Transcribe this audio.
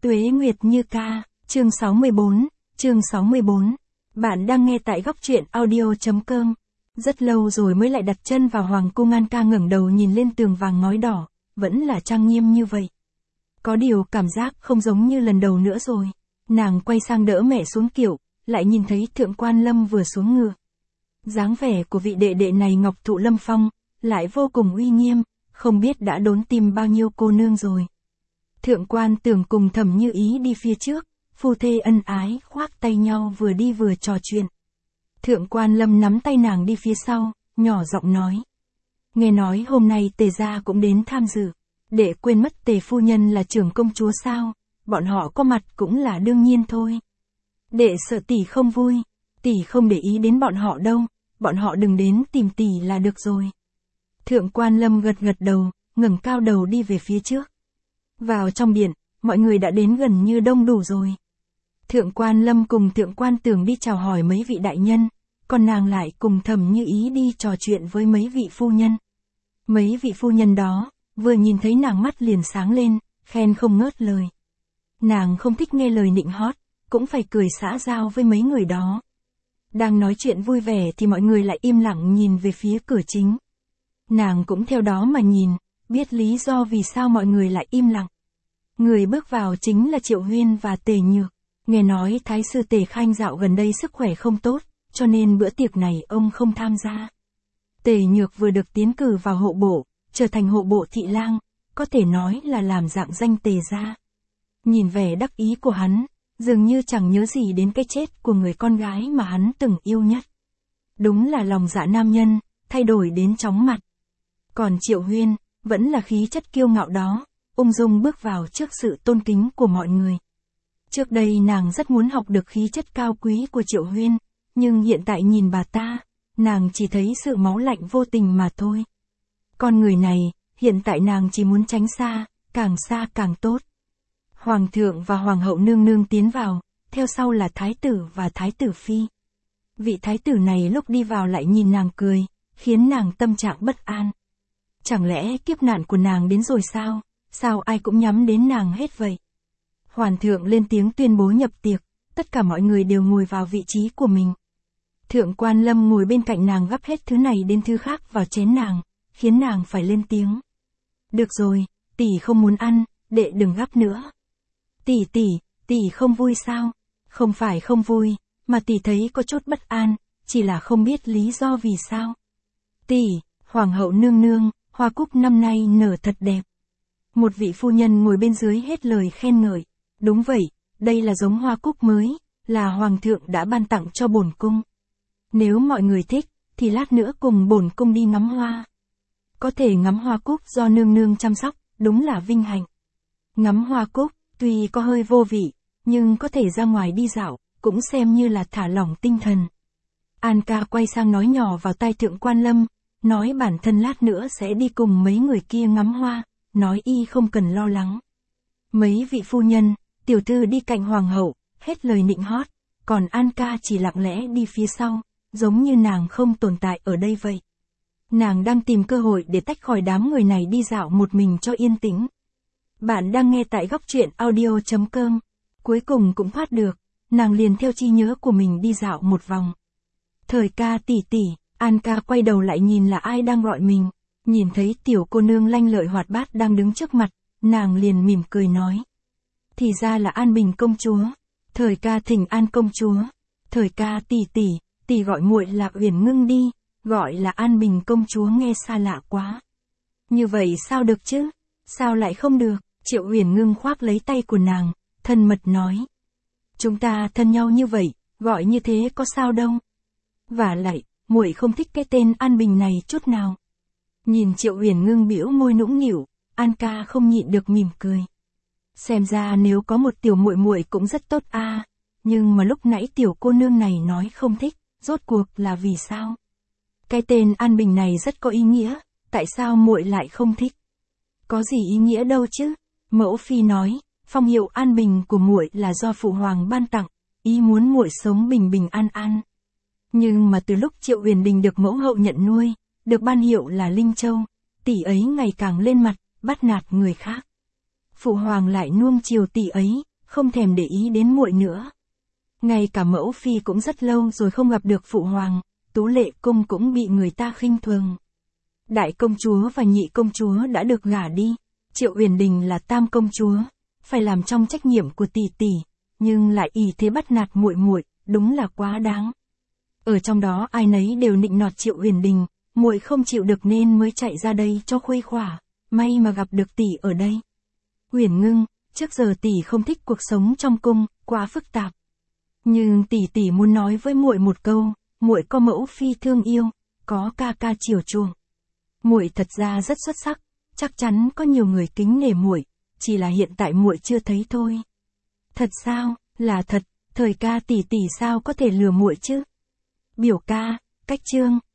Tuế Nguyệt Như Ca, chương 64. Bạn đang nghe tại góc truyện audio.com. Rất lâu rồi mới lại đặt chân vào Hoàng cung. An Ca ngẩng đầu nhìn lên tường vàng ngói đỏ, vẫn là trang nghiêm như vậy. Có điều cảm giác không giống như lần đầu nữa rồi. Nàng quay sang đỡ mẹ xuống kiệu, lại nhìn thấy Thượng Quan Lâm vừa xuống ngựa. Dáng vẻ của vị đệ đệ này ngọc thụ lâm phong, lại vô cùng uy nghiêm, không biết đã đốn tim bao nhiêu cô nương rồi. Thượng Quan Tưởng cùng Thẩm Như Ý đi phía trước, phu thê ân ái khoác tay nhau vừa đi vừa trò chuyện. Thượng Quan Lâm nắm tay nàng đi phía sau, nhỏ giọng nói. Nghe nói hôm nay Tề gia cũng đến tham dự, để quên mất Tề phu nhân là trưởng công chúa sao, bọn họ có mặt cũng là đương nhiên thôi. Đệ sợ tỷ không vui, tỷ không để ý đến bọn họ đâu, bọn họ đừng đến tìm tỷ là được rồi. Thượng Quan Lâm gật gật đầu, ngẩng cao đầu đi về phía trước. Vào trong điện, mọi người đã đến gần như đông đủ rồi. Thượng Quan Lâm cùng Thượng Quan Tưởng đi chào hỏi mấy vị đại nhân, còn nàng lại cùng Thẩm Như Ý đi trò chuyện với mấy vị phu nhân. Mấy vị phu nhân đó, vừa nhìn thấy nàng mắt liền sáng lên, khen không ngớt lời. Nàng không thích nghe lời nịnh hót, cũng phải cười xã giao với mấy người đó. Đang nói chuyện vui vẻ thì mọi người lại im lặng nhìn về phía cửa chính. Nàng cũng theo đó mà nhìn, biết lý do vì sao mọi người lại im lặng. Người bước vào chính là Triệu Huyên và Tề Nhược. Nghe nói Thái sư Tề Khanh dạo gần đây sức khỏe không tốt, cho nên bữa tiệc này ông không tham gia. Tề Nhược vừa được tiến cử vào hộ bộ, trở thành hộ bộ thị lang, có thể nói là làm dạng danh Tề gia. Nhìn vẻ đắc ý của hắn, dường như chẳng nhớ gì đến cái chết của người con gái mà hắn từng yêu nhất. Đúng là lòng dạ nam nhân, thay đổi đến chóng mặt. Còn Triệu Huyên, vẫn là khí chất kiêu ngạo đó, ung dung bước vào trước sự tôn kính của mọi người. Trước đây nàng rất muốn học được khí chất cao quý của Triệu Huyên, nhưng hiện tại nhìn bà ta, nàng chỉ thấy sự máu lạnh vô tình mà thôi. Con người này, hiện tại nàng chỉ muốn tránh xa càng tốt. Hoàng thượng và Hoàng hậu nương nương tiến vào, theo sau là Thái tử và Thái tử Phi. Vị Thái tử này lúc đi vào lại nhìn nàng cười, khiến nàng tâm trạng bất an. Chẳng lẽ kiếp nạn của nàng đến rồi sao? Sao ai cũng nhắm đến nàng hết vậy? Hoàng thượng lên tiếng tuyên bố nhập tiệc, tất cả mọi người đều ngồi vào vị trí của mình. Thượng Quan Lâm ngồi bên cạnh nàng gắp hết thứ này đến thứ khác vào chén nàng, khiến nàng phải lên tiếng. Được rồi, tỷ không muốn ăn, đệ đừng gắp nữa. Tỷ không vui sao? Không phải không vui, mà tỷ thấy có chút bất an, chỉ là không biết lý do vì sao. Tỷ, Hoàng hậu nương nương, hoa cúc năm nay nở thật đẹp. Một vị phu nhân ngồi bên dưới hết lời khen ngợi. Đúng vậy, đây là giống hoa cúc mới, là Hoàng thượng đã ban tặng cho bổn cung. Nếu mọi người thích, thì lát nữa cùng bổn cung đi ngắm hoa. Có thể ngắm hoa cúc do nương nương chăm sóc, đúng là vinh hạnh. Ngắm hoa cúc, tuy có hơi vô vị, nhưng có thể ra ngoài đi dạo, cũng xem như là thả lỏng tinh thần. An Ca quay sang nói nhỏ vào tai Thượng Quan Lâm, nói bản thân lát nữa sẽ đi cùng mấy người kia ngắm hoa, nói y không cần lo lắng. Mấy vị phu nhân, tiểu thư đi cạnh hoàng hậu, hết lời nịnh hót, còn An Ca chỉ lặng lẽ đi phía sau, giống như nàng không tồn tại ở đây vậy. Nàng đang tìm cơ hội để tách khỏi đám người này đi dạo một mình cho yên tĩnh. Bạn đang nghe tại góc truyện audio.com. Cuối cùng cũng thoát được, nàng liền theo trí nhớ của mình đi dạo một vòng. Thời Ca tỷ tỷ, An Ca quay đầu lại nhìn là ai đang gọi mình, nhìn thấy tiểu cô nương lanh lợi hoạt bát đang đứng trước mặt, nàng liền mỉm cười nói. Thì ra là An Bình công chúa. Thời Ca thỉnh an công chúa. Thời Ca tỷ gọi muội là Uyển Ngưng đi, gọi là An Bình công chúa nghe xa lạ quá. Như vậy sao được chứ? Sao lại không được? Triệu Uyển Ngưng khoác lấy tay của nàng, thân mật nói. Chúng ta thân nhau như vậy, gọi như thế có sao đâu. Vả lại, muội không thích cái tên An Bình này chút nào. Nhìn Triệu Uyển Ngưng bĩu môi nũng nịu, An Ca không nhịn được mỉm cười. Xem ra nếu có một tiểu muội muội cũng rất tốt a, nhưng mà lúc nãy tiểu cô nương này nói không thích, rốt cuộc là vì sao? Cái tên An Bình này rất có ý nghĩa, tại sao muội lại không thích? Có gì ý nghĩa đâu chứ? Mẫu phi nói, phong hiệu An Bình của muội là do phụ hoàng ban tặng, ý muốn muội sống bình bình an an. Nhưng mà từ lúc Triệu Uyển Đình được mẫu hậu nhận nuôi, được ban hiệu là Linh Châu, tỷ ấy ngày càng lên mặt, bắt nạt người khác. Phụ hoàng lại nuông chiều tỷ ấy, không thèm để ý đến muội nữa. Ngay cả mẫu phi cũng rất lâu rồi không gặp được phụ hoàng, Tú Lệ cung cũng bị người ta khinh thường. Đại công chúa và nhị công chúa đã được gả đi, Triệu Uyển Đình là tam công chúa, phải làm trong trách nhiệm của tỷ tỷ, nhưng lại ỷ thế bắt nạt muội muội, đúng là quá đáng. Ở trong đó ai nấy đều nịnh nọt Triệu Uyển Đình, muội không chịu được nên mới chạy ra đây cho khuây khỏa, may mà gặp được tỷ ở đây. Uyển Ngưng, trước giờ tỷ không thích cuộc sống trong cung, quá phức tạp. Nhưng tỷ muốn nói với muội một câu, muội có mẫu phi thương yêu, có ca ca chiều chuộng. Muội thật ra rất xuất sắc, chắc chắn có nhiều người kính nể muội, chỉ là hiện tại muội chưa thấy thôi. Thật sao? Là thật, Thời ca tỷ sao có thể lừa muội chứ? Biểu ca, Cách Trương,